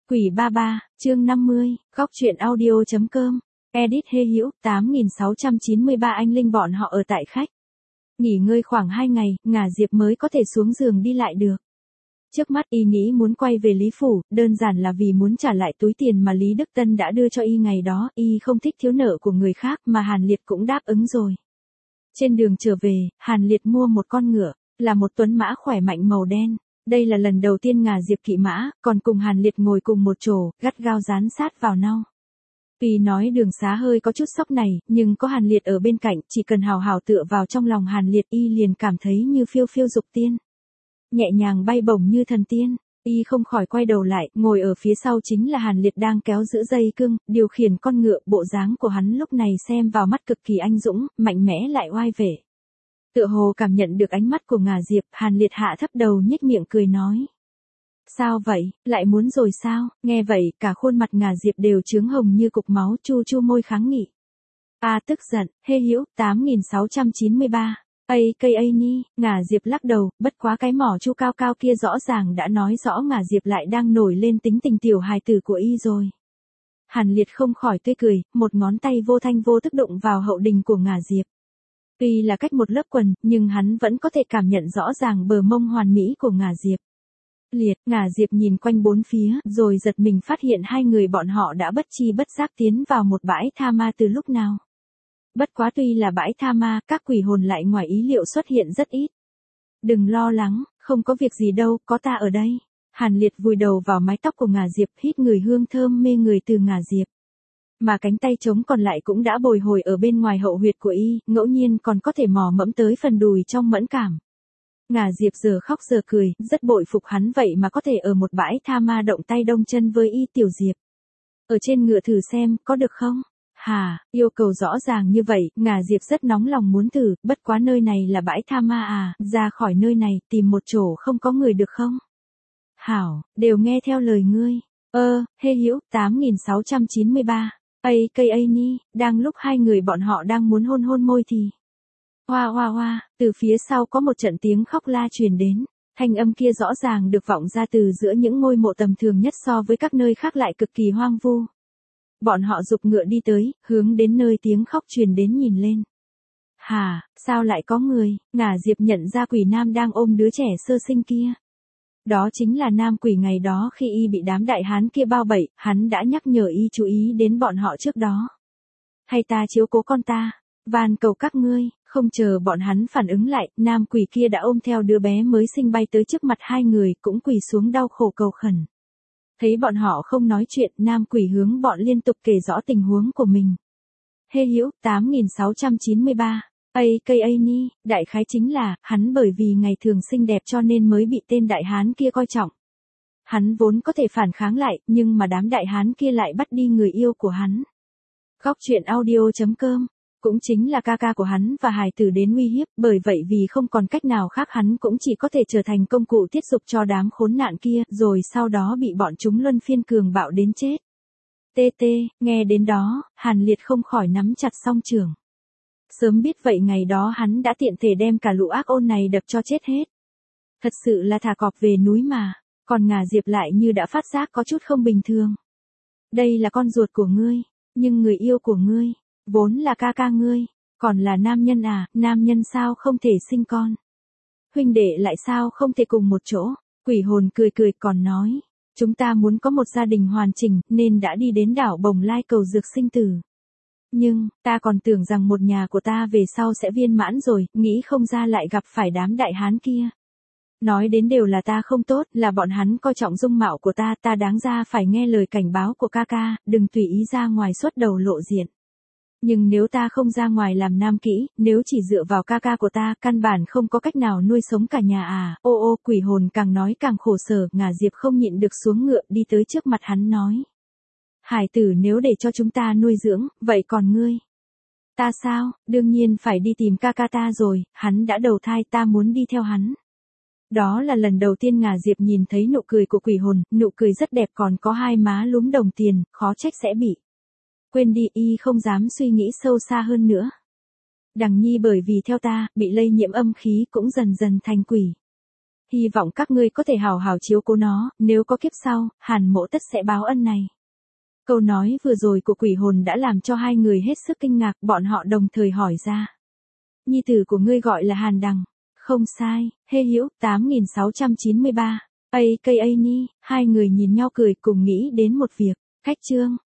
Quỷ ba ba, chương 50, góc truyện audio.com, edit Hê Hữu, 8693 anh Linh bọn họ ở tại khách. Nghỉ ngơi khoảng 2 ngày, Ngà Diệp mới có thể xuống giường đi lại được. Trước mắt y nghĩ muốn quay về Lý Phủ, đơn giản là vì muốn trả lại túi tiền mà Lý Đức Tân đã đưa cho y ngày đó, y không thích thiếu nợ của người khác mà Hàn Liệt cũng đáp ứng rồi. Trên đường trở về, Hàn Liệt mua một con ngựa, là một tuấn mã khỏe mạnh màu đen. Đây là lần đầu tiên Ngà Diệp kỵ mã, còn cùng Hàn Liệt ngồi cùng một chỗ, gắt gao dán sát vào nhau. Tuy nói đường xá hơi có chút sóc này, nhưng có Hàn Liệt ở bên cạnh, chỉ cần hào hào tựa vào trong lòng Hàn Liệt y liền cảm thấy như phiêu phiêu dục tiên. Nhẹ nhàng bay bổng như thần tiên, y không khỏi quay đầu lại, ngồi ở phía sau chính là Hàn Liệt đang kéo giữ dây cương, điều khiển con ngựa, bộ dáng của hắn lúc này xem vào mắt cực kỳ anh dũng, mạnh mẽ lại oai vệ. Tựa hồ cảm nhận được ánh mắt của Ngà Diệp, Hàn Liệt hạ thấp đầu nhếch miệng cười nói. Sao vậy, lại muốn rồi sao? Nghe vậy, cả khuôn mặt Ngà Diệp đều chướng hồng như cục máu, chu chu môi kháng nghị. Tức giận, Hê Hữu, 8693. AKA ni, Ngà Diệp lắc đầu, bất quá cái mỏ chu cao cao kia rõ ràng đã nói rõ Ngà Diệp lại đang nổi lên tính tình tiểu hài tử của y rồi. Hàn Liệt không khỏi tươi cười, một ngón tay vô thanh vô tức đụng vào hậu đình của Ngà Diệp. Tuy là cách một lớp quần, nhưng hắn vẫn có thể cảm nhận rõ ràng bờ mông hoàn mỹ của Ngà Diệp. Ngà Diệp nhìn quanh bốn phía, rồi giật mình phát hiện hai người bọn họ đã bất chi bất giác tiến vào một bãi tha ma từ lúc nào. Bất quá tuy là bãi tha ma, các quỷ hồn lại ngoài ý liệu xuất hiện rất ít. Đừng lo lắng, không có việc gì đâu, có ta ở đây. Hàn Liệt vùi đầu vào mái tóc của Ngà Diệp, hít người hương thơm mê người từ Ngà Diệp. Mà cánh tay trống còn lại cũng đã bồi hồi ở bên ngoài hậu huyệt của y, ngẫu nhiên còn có thể mò mẫm tới phần đùi trong mẫn cảm. Ngà Diệp giờ khóc giờ cười, rất bội phục hắn vậy mà có thể ở một bãi tha ma động tay đông chân với y tiểu Diệp. Ở trên ngựa thử xem, có được không? Yêu cầu rõ ràng như vậy, Ngà Diệp rất nóng lòng muốn thử, bất quá nơi này là bãi tha ma ra khỏi nơi này, tìm một chỗ không có người được không? Hảo, đều nghe theo lời ngươi. Hê Hữu, 8693. AKA ni, đang lúc hai người bọn họ đang muốn hôn môi thì. Hoa hoa hoa, từ phía sau có một trận tiếng khóc la truyền đến. Thanh âm kia rõ ràng được vọng ra từ giữa những ngôi mộ tầm thường nhất so với các nơi khác lại cực kỳ hoang vu. Bọn họ giục ngựa đi tới, hướng đến nơi tiếng khóc truyền đến nhìn lên. Sao lại có người? Ngà Diệp nhận ra quỷ nam đang ôm đứa trẻ sơ sinh kia. Đó chính là nam quỷ ngày đó khi y bị đám đại hán kia bao bẩy, hắn đã nhắc nhở y chú ý đến bọn họ trước đó. Hay ta chiếu cố con ta, van cầu các ngươi. Không chờ bọn hắn phản ứng lại, nam quỷ kia đã ôm theo đứa bé mới sinh bay tới trước mặt hai người, cũng quỳ xuống đau khổ cầu khẩn. Thấy bọn họ không nói chuyện, nam quỷ hướng bọn liên tục kể rõ tình huống của mình. Hê Hữu, 8693. AKA ni, đại khái chính là, hắn bởi vì ngày thường xinh đẹp cho nên mới bị tên đại hán kia coi trọng. Hắn vốn có thể phản kháng lại, nhưng mà đám đại hán kia lại bắt đi người yêu của hắn. Góc truyện audio.com, cũng chính là ca ca của hắn và hài tử đến uy hiếp, bởi vậy vì không còn cách nào khác hắn cũng chỉ có thể trở thành công cụ tiết dục cho đám khốn nạn kia, rồi sau đó bị bọn chúng luân phiên cường bạo đến chết. Nghe đến đó, Hàn Liệt không khỏi nắm chặt song chưởng. Sớm biết vậy ngày đó hắn đã tiện thể đem cả lũ ác ôn này đập cho chết hết. Thật sự là thả cọp về núi mà, còn Ngà Diệp lại như đã phát giác có chút không bình thường. Đây là con ruột của ngươi, nhưng người yêu của ngươi, vốn là ca ca ngươi, còn là nam nhân nam nhân sao không thể sinh con? Huynh đệ lại sao không thể cùng một chỗ? Quỷ hồn cười còn nói, chúng ta muốn có một gia đình hoàn chỉnh nên đã đi đến đảo Bồng Lai cầu dược sinh tử. Nhưng, ta còn tưởng rằng một nhà của ta về sau sẽ viên mãn rồi, nghĩ không ra lại gặp phải đám đại hán kia. Nói đến đều là ta không tốt, là bọn hắn coi trọng dung mạo của ta, ta đáng ra phải nghe lời cảnh báo của ca ca, đừng tùy ý ra ngoài xuất đầu lộ diện. Nhưng nếu ta không ra ngoài làm nam kỹ, nếu chỉ dựa vào ca ca của ta, căn bản không có cách nào nuôi sống cả nhà quỷ hồn càng nói càng khổ sở, Ngà Diệp không nhịn được xuống ngựa đi tới trước mặt hắn nói. Hải tử nếu để cho chúng ta nuôi dưỡng, vậy còn ngươi? Ta sao, đương nhiên phải đi tìm ca ca ta rồi, hắn đã đầu thai ta muốn đi theo hắn. Đó là lần đầu tiên Ngà Diệp nhìn thấy nụ cười của quỷ hồn, nụ cười rất đẹp còn có hai má lúm đồng tiền, khó trách sẽ bị. Quên đi, y không dám suy nghĩ sâu xa hơn nữa. Đằng nhi bởi vì theo ta, bị lây nhiễm âm khí cũng dần dần thành quỷ. Hy vọng các ngươi có thể hào hào chiếu cố nó, nếu có kiếp sau, Hàn Mỗ tất sẽ báo ân này. Câu nói vừa rồi của quỷ hồn đã làm cho hai người hết sức kinh ngạc, bọn họ đồng thời hỏi ra. Nhi tử của ngươi gọi là Hàn Đằng. Không sai, Hê Hữu 8693. AKA Ni, hai người nhìn nhau cười cùng nghĩ đến một việc. Khách trương,